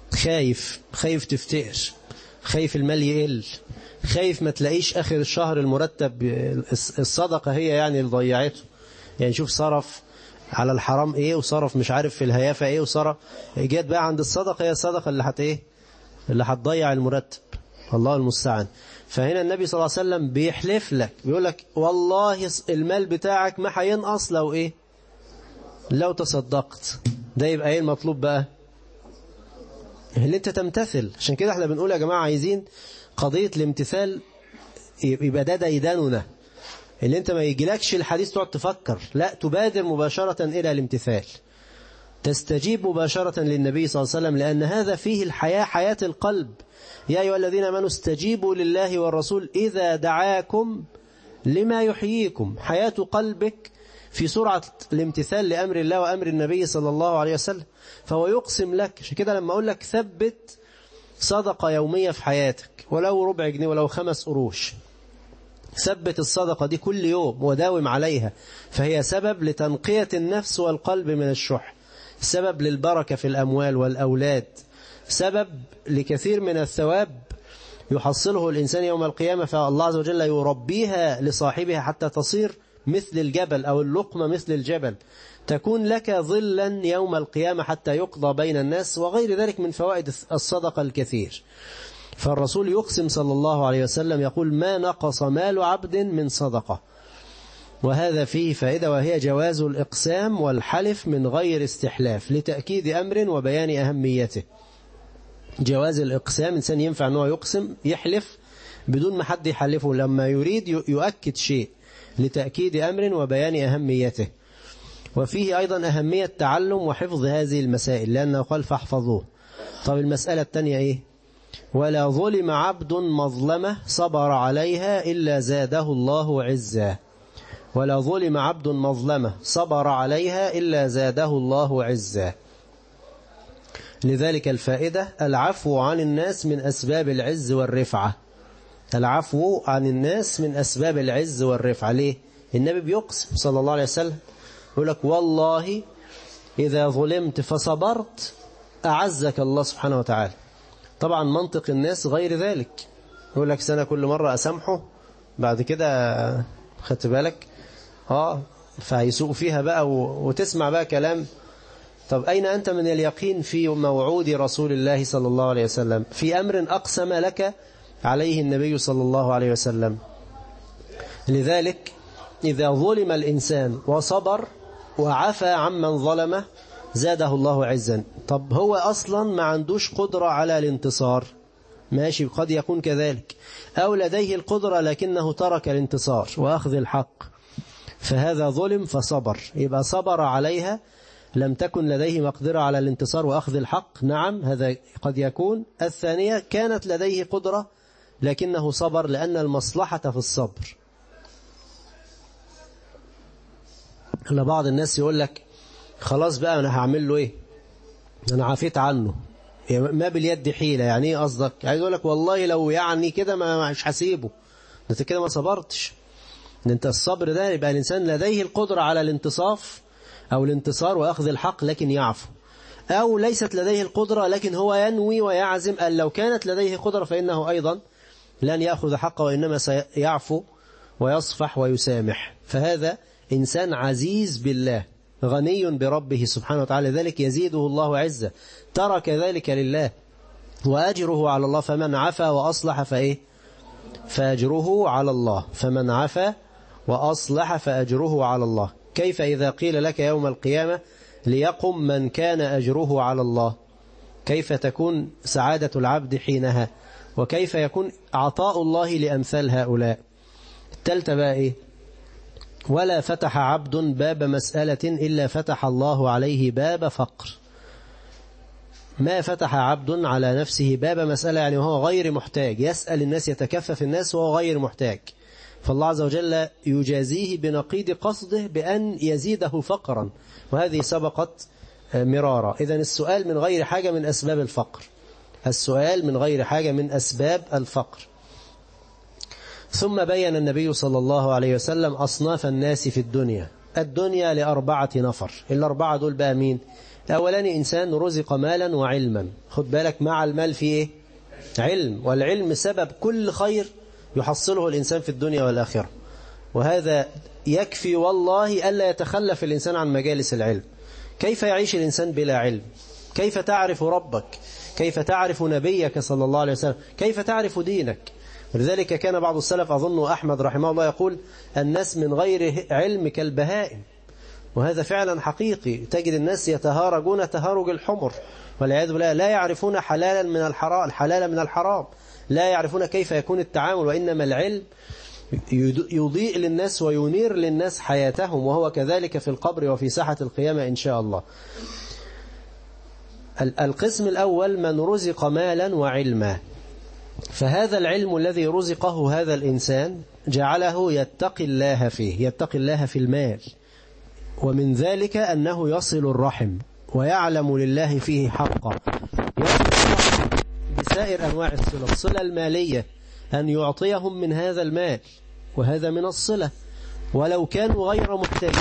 خايف تفتقر، خايف المال يقل، خايف ما تلاقيش آخر الشهر المرتب. الصدقة هي يعني اللي ضيعته، يعني شوف صرف على الحرام ايه وصرف مش عارف في الهيافة ايه وصرف، جات بقى عند الصدقة هي الصدقة اللي هتضيع المرتب، الله المستعان. فهنا النبي صلى الله عليه وسلم بيحلف لك بيقول لك والله المال بتاعك ما هينقص لو تصدقت. ده يبقى ايه المطلوب بقى؟ اللي انت تمتثل. عشان كده احنا بنقول يا جماعة عايزين قضية الامتثال يبقى ده ديداننا، اللي انت ما يجيلكش الحديث تقعد تفكر، لا تبادر مباشرة إلى الامتثال، تستجيب مباشرة للنبي صلى الله عليه وسلم، لأن هذا فيه الحياة، حياة القلب. يا أيها الذين آمنوا استجيبوا لله والرسول إذا دعاكم لما يحييكم. حياة قلبك في سرعة الامتثال لأمر الله وأمر النبي صلى الله عليه وسلم. فهو يقسم لك. عشان كده لما أقول لك ثبت صدقة يومية في حياتك ولو ربع جنيه ولو 5 قروش، ثبت الصدقة دي كل يوم وداوم عليها، فهي سبب لتنقية النفس والقلب من الشح، سبب للبركة في الأموال والأولاد، سبب لكثير من الثواب يحصله الإنسان يوم القيامة، فالله عز وجل يربيها لصاحبها حتى تصير مثل الجبل أو اللقمة مثل الجبل، تكون لك ظلا يوم القيامة حتى يقضى بين الناس، وغير ذلك من فوائد الصدقة الكثير. فالرسول يقسم صلى الله عليه وسلم يقول ما نقص مال عبد من صدقة. وهذا فيه فائدة، وهي جواز الإقسام والحلف من غير استحلاف لتأكيد أمر وبيان أهميته. جواز الإقسام، إنسان ينفع أنه يقسم يحلف بدون ما حد يحلفه لما يريد يؤكد شيء لتأكيد أمر وبيان أهميته. وفيه أيضا أهمية تعلم وحفظ هذه المسائل، لأنه قال فاحفظوه. طب المسألة الثانية إيه؟ ولا ظلم عبد مظلمة صبر عليها إلا زاده الله عزا. ولا ظلم عبد مظلمة صبر عليها إلا زاده الله عزا. لذلك الفائدة العفو عن الناس من أسباب العز والرفعة. العفو عن الناس من أسباب العز والرفعة. ليه؟ النبي بيقسم صلى الله عليه وسلم يقول لك والله إذا ظلمت فصبرت أعزك الله سبحانه وتعالى. طبعا منطق الناس غير ذلك، يقول لك سنة كل مرة أسامحه بعد كده خدت بالك فهيسوق فيها بقى وتسمع بقى كلام. طب أين أنت من اليقين في موعود رسول الله صلى الله عليه وسلم في أمر أقسم لك عليه النبي صلى الله عليه وسلم؟ لذلك إذا ظلم الإنسان وصبر وعفى عمن ظلمه زاده الله عزا. طب هو أصلا ما عندوش قدرة على الانتصار، ماشي، قد يكون كذلك، أو لديه القدرة لكنه ترك الانتصار وأخذ الحق، فهذا ظلم فصبر، يبقى صبر عليها، لم تكن لديه مقدرة على الانتصار وأخذ الحق، نعم هذا قد يكون. الثانية كانت لديه قدرة لكنه صبر لأن المصلحة في الصبر. لبعض الناس يقول لك خلاص بقى أنا هعمل له إيه؟ أنا عافيت عنه، ما باليد حيلة. يعني ايه قصدك؟ عايز اقول لك والله لو يعني كده مش هسيبه، انت كده ما صبرتش. انت الصبر ده يبقى الإنسان لديه القدرة على الانتصاف أو الانتصار وأخذ الحق لكن يعفو، أو ليست لديه القدرة لكن هو ينوي ويعزم أن لو كانت لديه قدرة فإنه أيضا لن يأخذ حقه وإنما سيعفو ويصفح ويسامح. فهذا إنسان عزيز بالله غني بربه سبحانه وتعالى، ذلك يزيده الله عزة، ترك ذلك لله وأجره على الله. فمن عفا وأصلح فأجره على الله، فمن عفا وأصلح فأجره على الله. كيف إذا قيل لك يوم القيامة ليقم من كان أجره على الله؟ كيف تكون سعادة العبد حينها؟ وكيف يكون عطاء الله لأمثال هؤلاء؟ التالتة بقى إيه؟ ولا فتح عبد باب مسألة إلا فتح الله عليه باب فقر. ما فتح عبد على نفسه باب مسألة يعني وهو غير محتاج، يسأل الناس يتكفف الناس وهو غير محتاج، فالله عز وجل يجازيه بنقيض قصده بأن يزيده فقرا، وهذه سبقت مرارا. إذن السؤال من غير حاجة من أسباب الفقر، السؤال من غير حاجة من أسباب الفقر. ثم بين النبي صلى الله عليه وسلم أصناف الناس في الدنيا ل4 نفر. الأربعة دول بقى مين؟ أولاني إنسان رزق مالا وعلما. خد بالك مع المال في إيه؟ علم، والعلم سبب كل خير يحصله الإنسان في الدنيا والآخرة، وهذا يكفي والله ألا يتخلف الإنسان عن مجالس العلم. كيف يعيش الإنسان بلا علم؟ كيف تعرف ربك؟ كيف تعرف نبيك صلى الله عليه وسلم؟ كيف تعرف دينك؟ ولذلك كان بعض السلف أظن أحمد رحمه الله يقول الناس من غير علم كالبهائم، وهذا فعلا حقيقي. تجد الناس يتهارجون تهارج الحمر والعياذ بالله، لا يعرفون حلالا من الحرام، الحلال من الحرام، لا يعرفون كيف يكون التعامل. وإنما العلم يضيء للناس وينير للناس حياتهم، وهو كذلك في القبر وفي ساحة القيامة إن شاء الله. القسم الأول من رزق مالا وعلما، فهذا العلم الذي رزقه هذا الإنسان جعله يتقي الله فيه، يتقي الله في المال، ومن ذلك أنه يصل الرحم ويعلم لله فيه حقا، يصل بسائر أنواع الصلة، الصلة المالية أن يعطيهم من هذا المال، وهذا من الصلة ولو كانوا غير محتاجين،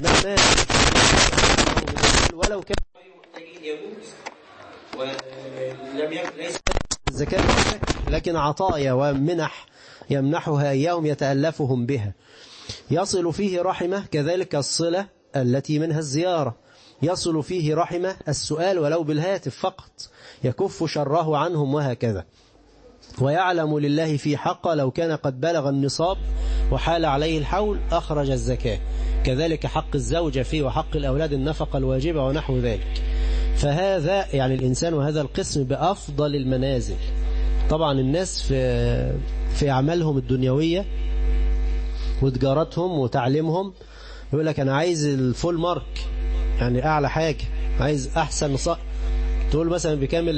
ولو كانوا غير محتاجين يجوز، ولم يكن ليس الزكاة لكن عطايا ومنح يمنحها إياهم يتألفهم بها. يصل فيه رحمة، كذلك الصلة التي منها الزيارة، يصل فيه رحمة السؤال ولو بالهاتف فقط يكف شره عنهم، وهكذا. ويعلم لله في حق، لو كان قد بلغ النصاب وحال عليه الحول أخرج الزكاة، كذلك حق الزوجة فيه وحق الأولاد النفقة الواجبة ونحو ذلك. فهذا يعني الإنسان وهذا القسم بأفضل المنازل. طبعا الناس في أعمالهم الدنيوية وتجارتهم وتعليمهم يقول لك أنا عايز الفول مارك، يعني أعلى حاجة، عايز أحسن تقول مثلا بكامل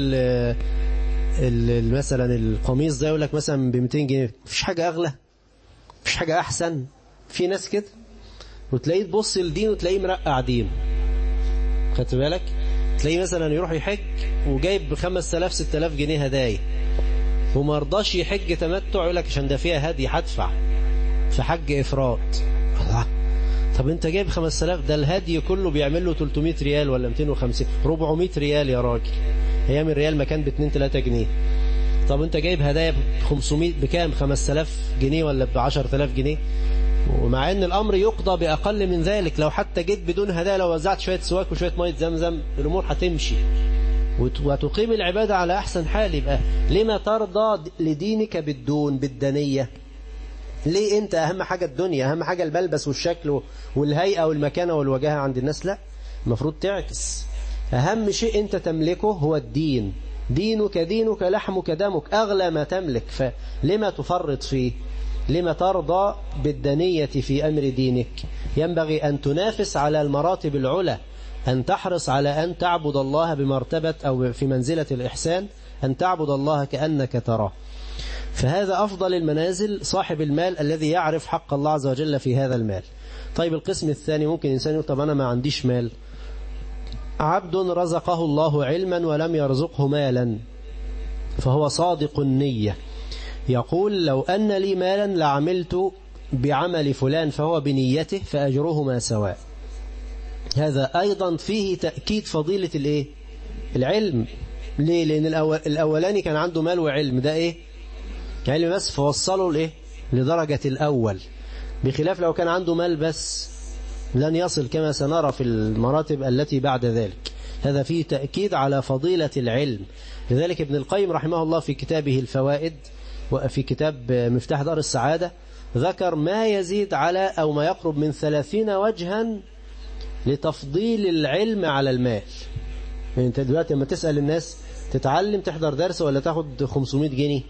مثلا القميص ده يقول لك مثلا ب200 جنيه، مفيش حاجة أغلى، مفيش حاجة أحسن. في ناس كده، وتلاقيه تبص لدين وتلاقيه مرقع دين، خدت بالك؟ تلاقيه مثلا يروح يحج وجايب ب5000 6000 جنيه هدايا، وما رضاش يحج تمتع، يقول لك عشان ده فيها هدي هدفع في حج إفراط. طب انت جايب 5000، ده الهدي كله بيعمل له 300 ريال ولا 250 400 ريال يا راجل، ايام الريال ما كان ب2-3 جنيه. طب انت جايب هدايا ب500 بكام؟ 5000 جنيه ولا ب10000 جنيه، ومع ان الامر يقضى باقل من ذلك. لو حتى جيت بدون هدايا، لو وزعت شويه سواك وشويه ميه زمزم الامور هتمشي وتقيم العباده على احسن حال. يبقى لما ترضى لدينك بالدنيه؟ ليه انت اهم حاجة الدنيا، اهم حاجة الملبس والشكل والهيئة والمكانة والوجاهة عند الناس؟ لا، المفروض تعكس. اهم شيء انت تملكه هو الدين، دينك دينك لحمك دمك، اغلى ما تملك، فلما تفرط فيه؟ لما ترضى بالدنية في امر دينك؟ ينبغي ان تنافس على المراتب العلى، ان تحرص على ان تعبد الله بمرتبة او في منزلة الاحسان، ان تعبد الله كأنك تراه. فهذا أفضل المنازل، صاحب المال الذي يعرف حق الله عز وجل في هذا المال. طيب القسم الثاني، ممكن إنسان يقول طب أنا ما عنديش مال، عبد رزقه الله علما ولم يرزقه مالا فهو صادق النية، يقول لو أن لي مالا لعملت بعمل فلان فهو بنيته فأجرهما سواء. هذا أيضا فيه تأكيد فضيلة الإيه؟ العلم. ليه؟ لأن الأولاني كان عنده مال وعلم، ده إيه؟ علم بس، فوصلوا الإيه؟ لدرجة الأول، بخلاف لو كان عنده مال بس لن يصل كما سنرى في المراتب التي بعد ذلك. هذا فيه تأكيد على فضيلة العلم. لذلك ابن القيم رحمه الله في كتابه الفوائد وفي كتاب مفتاح دار السعادة ذكر ما يزيد على أو ما يقرب من 30 وجها لتفضيل العلم على المال. يعني انت دلوقتي لما تسأل الناس تتعلم تحضر درس ولا تاخد 500 جنيه؟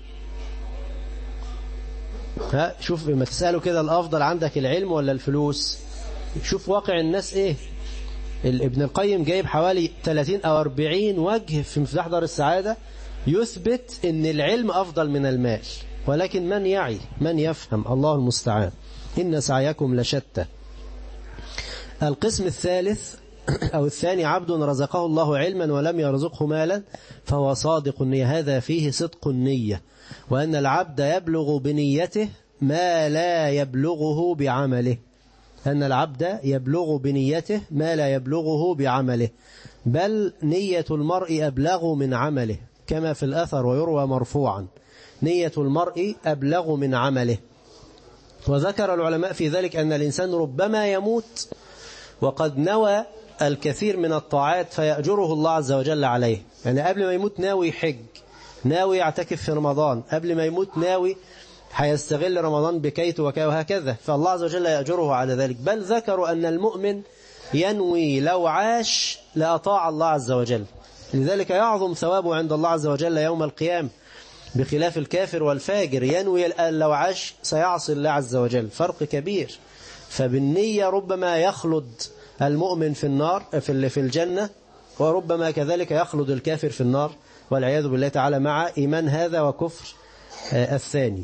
ها شوف لما تسأله كده الأفضل عندك العلم ولا الفلوس؟ شوف واقع الناس ايه. ابن القيم جايب حوالي 30 أو 40 وجه في مفتاح دار السعادة يثبت ان العلم أفضل من المال، ولكن من يعي من يفهم، الله المستعان. إن سعيكم لشتى. القسم الثالث أو الثاني عبد رزقه الله علما ولم يرزقه مالا فهو صادق النية. هذا فيه صدق النية، وأن العبد يبلغ بنيته ما لا يبلغه بعمله. أن العبد يبلغ بنيته ما لا يبلغه بعمله، بل نية المرء أبلغ من عمله، كما في الأثر ويروى مرفوعا: نية المرء أبلغ من عمله. وذكر العلماء في ذلك أن الإنسان ربما يموت وقد نوى الكثير من الطاعات فيأجره الله عز وجل عليه. يعني قبل ما يموت ناوي حج، ناوي يعتكف في رمضان، قبل ما يموت ناوي هيستغل رمضان بكيت وهكذا، فالله عز وجل يأجره على ذلك. بل ذكروا أن المؤمن ينوي لو عاش لأطاع الله عز وجل، لذلك يعظم ثوابه عند الله عز وجل يوم القيامة، بخلاف الكافر والفاجر ينوي لو عاش سيعصي الله عز وجل. فرق كبير. فبالنية ربما يخلد المؤمن في النار في الجنة، وربما كذلك يخلد الكافر في النار والعياذ بالله تعالى، مع إيمان هذا وكفر الثاني.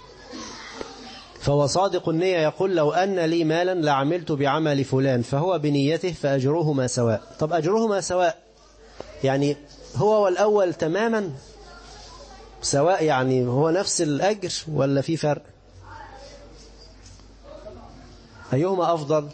فهو صادق النية، يقول لو أن لي مالا لعملت بعمل فلان فهو بنيته فأجرهما سواء. طب أجرهما سواء يعني هو والأول تماما سواء، يعني هو نفس الأجر ولا في فرق؟ أيهما أفضل؟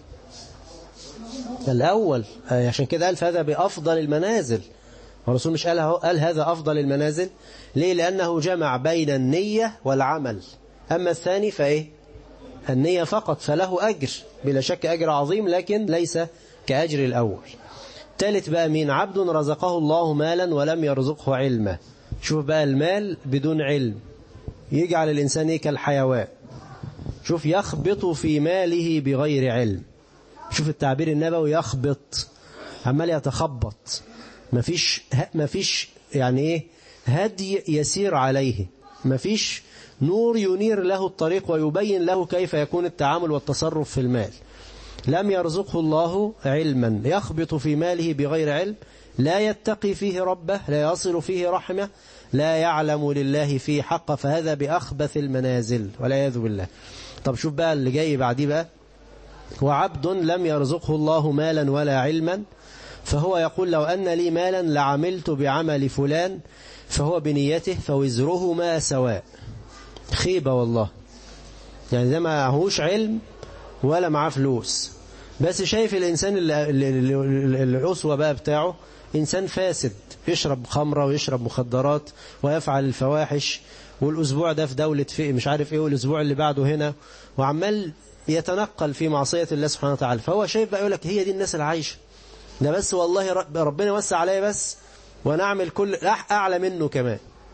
الأول، عشان كده قال فهذا بأفضل المنازل. والرسول مش قال هذا أفضل المنازل؟ ليه؟ لأنه جمع بين النية والعمل. أما الثاني فإيه؟ النية فقط، فله أجر بلا شك، أجر عظيم، لكن ليس كأجر الأول. ثالث بقى مين؟ عبد رزقه الله مالا ولم يرزقه علما. شوف بقى المال بدون علم يجعل الإنسان كالحيوان. شوف يخبط في ماله بغير علم. شوف التعبير النبوي، يخبط، عمال يتخبط، مفيش يعني ايه هدي يسير عليه، مفيش نور ينير له الطريق ويبين له كيف يكون التعامل والتصرف في المال. لم يرزقه الله علما، يخبط في ماله بغير علم، لا يتقي فيه ربه، لا يصل فيه رحمه، لا يعلم لله فيه حق، فهذا بأخبث المنازل والعياذ بالله. طب شوف بقى اللي جاي بعديه بقى: وعبد لم يرزقه الله مالا ولا علما فهو يقول لو أن لي مالا لعملت بعمل فلان فهو بنيته فوزرهما سواء. خيبة والله. يعني ده ما هوش علم ولا معاه فلوس، بس شايف الإنسان العسوة بقى بتاعه إنسان فاسد، يشرب خمرة ويشرب مخدرات ويفعل الفواحش، والأسبوع ده في دولة مش عارف إيه، والأسبوع اللي بعده هنا، وعمال يتنقل في معصية الله سبحانه وتعالى. فهو شايف بقى يقول لك هي دي الناس العايشة، ده بس والله ربنا وسع عليا بس ونعمل كل أعلى منه كمان.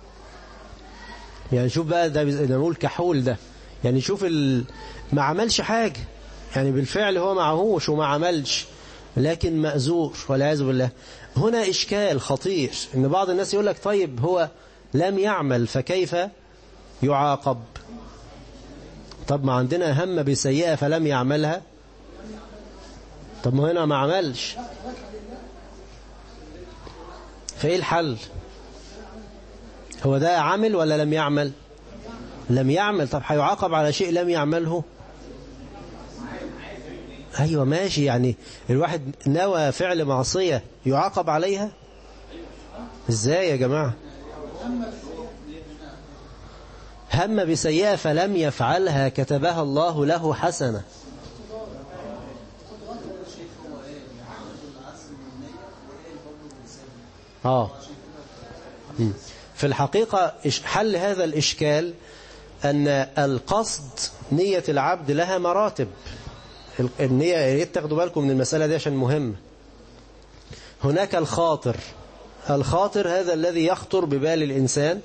يعني شوف بقى ده نقول كحول ده، يعني شوف ما عملش حاجة، يعني بالفعل هو معهوش وما عملش، لكن مأزور والعياذ بالله. هنا إشكال خطير، إن بعض الناس يقول لك طيب هو لم يعمل فكيف يعاقب؟ طب ما عندنا هم بسيئة فلم يعملها، طب ما هنا ما عملش، فإيه الحل؟ هو ده عمل ولا لم يعمل؟ لم يعمل. طب هيعاقب على شيء لم يعمله؟ أيوة ماشي، يعني الواحد نوى فعل معصية يعاقب عليها إزاي يا جماعة؟ هم بسيئة فلم يفعلها كتبها الله له حسنة. في الحقيقة حل هذا الإشكال أن القصد نية العبد لها مراتب. النية يريد تاخدوا بالكم من المسألة دي عشان مهم. هناك الخاطر هذا الذي يخطر ببال الإنسان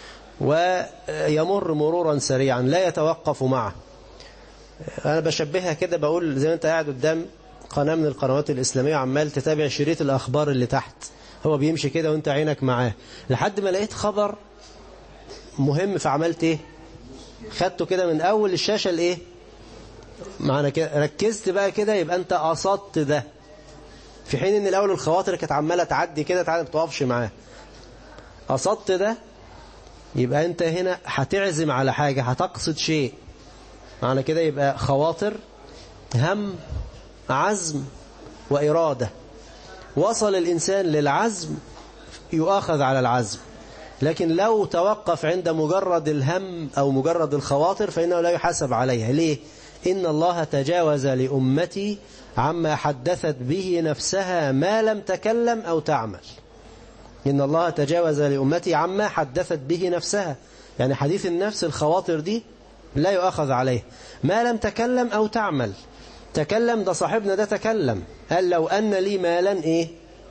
ويمر مرورا سريعا لا يتوقف معه. أنا بشبهها كده، بقول زي ما أنت قاعد قدام قناة من القنوات الإسلامية عمال تتابع شريط الأخبار اللي تحت، هو بيمشي كده وانت عينك معاه لحد ما لقيت خبر مهم، فعملت ايه؟ خدته كده من اول الشاشة لايه؟ معنى كده ركزت بقى كده، يبقى انت قصدت ده، في حين ان الاول الخواطر كانت عمالة تعدي كده ما بتقفش معاه. قصدت ده يبقى انت هنا هتعزم على حاجة، هتقصد شيء، معنى كده يبقى خواطر، هم، عزم وإرادة. وصل الإنسان للعزم يؤاخذ على العزم، لكن لو توقف عند مجرد الهم أو مجرد الخواطر فإنه لا يحاسب عليها. ليه؟ إن الله تجاوز لأمتي عما حدثت به نفسها ما لم تكلم أو تعمل. إن الله تجاوز لأمتي عما حدثت به نفسها، يعني حديث النفس الخواطر دي لا يؤاخذ عليه ما لم تكلم أو تعمل. تكلم ده صاحبنا ده تكلم، قال لو أن لي مالا إيه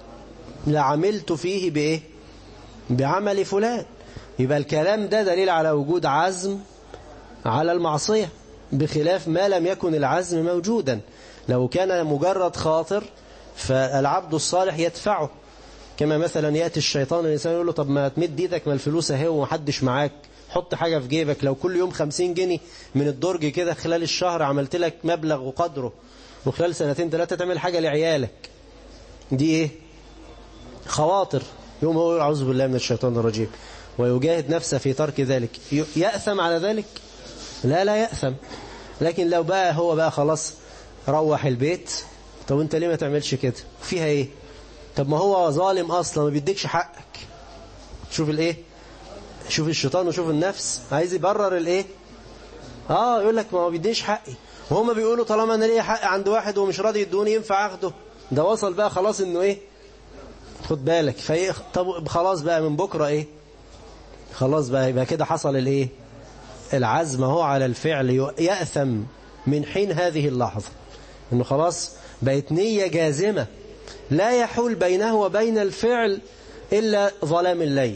لعملت فيه بإيه؟ بعمل فلان. يبقى الكلام ده دليل على وجود عزم على المعصية، بخلاف ما لم يكن العزم موجودا. لو كان مجرد خاطر فالعبد الصالح يدفعه، كما مثلا يأتي الشيطان الإنسان يقول له طب ما تمد ايدك، ما الفلوس اهي ومحدش معاك، حط حاجة في جيبك، لو كل يوم 50 جنيه من الدرج كده خلال الشهر عملت لك مبلغ وقدره، وخلال 2-3 تعمل حاجة لعيالك. دي ايه؟ خواطر. يوم هو يقول أعوذ بالله من الشيطان الرجيم ويجاهد نفسه في ترك ذلك، يأثم على ذلك؟ لا يأثم. لكن لو بقى هو بقى خلاص روح البيت، طب انت ليه ما تعملش كده؟ فيها ايه؟ طب ما هو ظالم اصلا ما بيديكش حقك. شوف الايه؟ شوف الشيطان وشوف النفس عايز يبرر الايه؟ يقول لك ما هو بيديش حقي، وهم بيقولوا طالما انا ليا حق عند واحد ومش راضي يدوني ينفع اخده. ده وصل بقى خلاص انه ايه؟ خد بالك فايه؟ طب خلاص بقى من بكره ايه؟ خلاص بقى يبقى كده حصل الايه؟ العزم هو على الفعل، يأثم من حين هذه اللحظة، انه خلاص بقت نية جازمة لا يحول بينه وبين الفعل إلا ظلام الليل.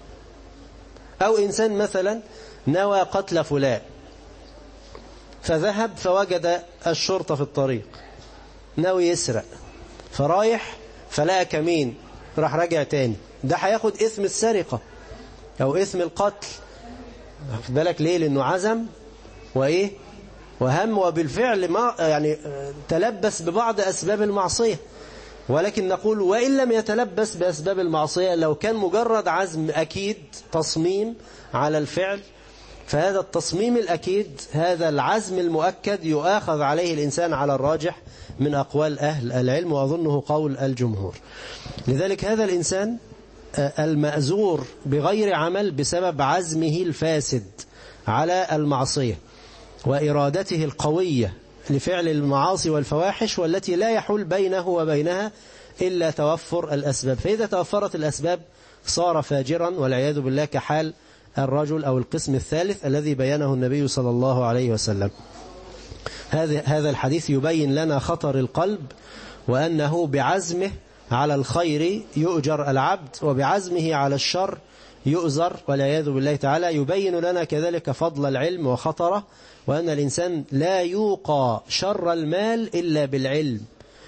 أو إنسان مثلا نوى قتل فلان فذهب فوجد الشرطة في الطريق، نوي يسرق فرايح فلقى كمين، راح راجع تاني، ده هياخد إثم السرقة أو إثم القتل. خد بالك ليه؟ لأنه عزم وإيه؟ وهم، وبالفعل ما يعني تلبس ببعض أسباب المعصية. ولكن نقول وإن لم يتلبس بأسباب المعصية، لو كان مجرد عزم أكيد تصميم على الفعل، فهذا التصميم الأكيد، هذا العزم المؤكد يؤاخذ عليه الإنسان على الراجح من أقوال أهل العلم، وأظنه قول الجمهور. لذلك هذا الإنسان المأزور بغير عمل بسبب عزمه الفاسد على المعصية وإرادته القوية لفعل المعاصي والفواحش، والتي لا يحول بينه وبينها إلا توفر الأسباب. فإذا توفرت الأسباب صار فاجرا والعياذ بالله، كحال الرجل أو القسم الثالث الذي بينه النبي صلى الله عليه وسلم. هذا الحديث يبين لنا خطر القلب، وأنه بعزمه على الخير يؤجر العبد، وبعزمه على الشر يؤزر والعياذ بالله تعالى. يبين لنا كذلك فضل العلم وخطره، وأن الإنسان لا يوقى شر المال إلا بالعلم.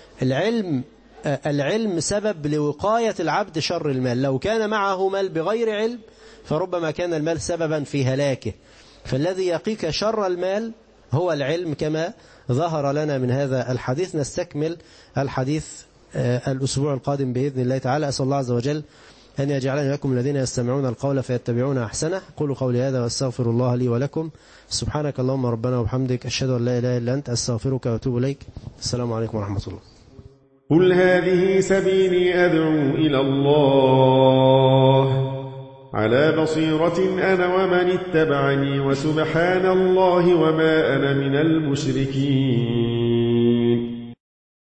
العلم سبب لوقاية العبد شر المال. لو كان معه مال بغير علم فربما كان المال سببا في هلاكه. فالذي يقيك شر المال هو العلم، كما ظهر لنا من هذا الحديث. نستكمل الحديث الأسبوع القادم بإذن الله تعالى. أسأل الله عز وجل أن يجعلني لكم الذين يستمعون القول فيتبعون أحسنه. قولوا قولي هذا واستغفر الله لي ولكم. سبحانك اللهم ربنا وبحمدك، أشهد أن لا إله إلا أنت، أستغفرك وأتوب إليك. السلام عليكم ورحمة الله. قل هذه سبيلي أدعو إلى الله على بصيرة أنا ومن اتبعني، وسبحان الله وما أنا من المشركين.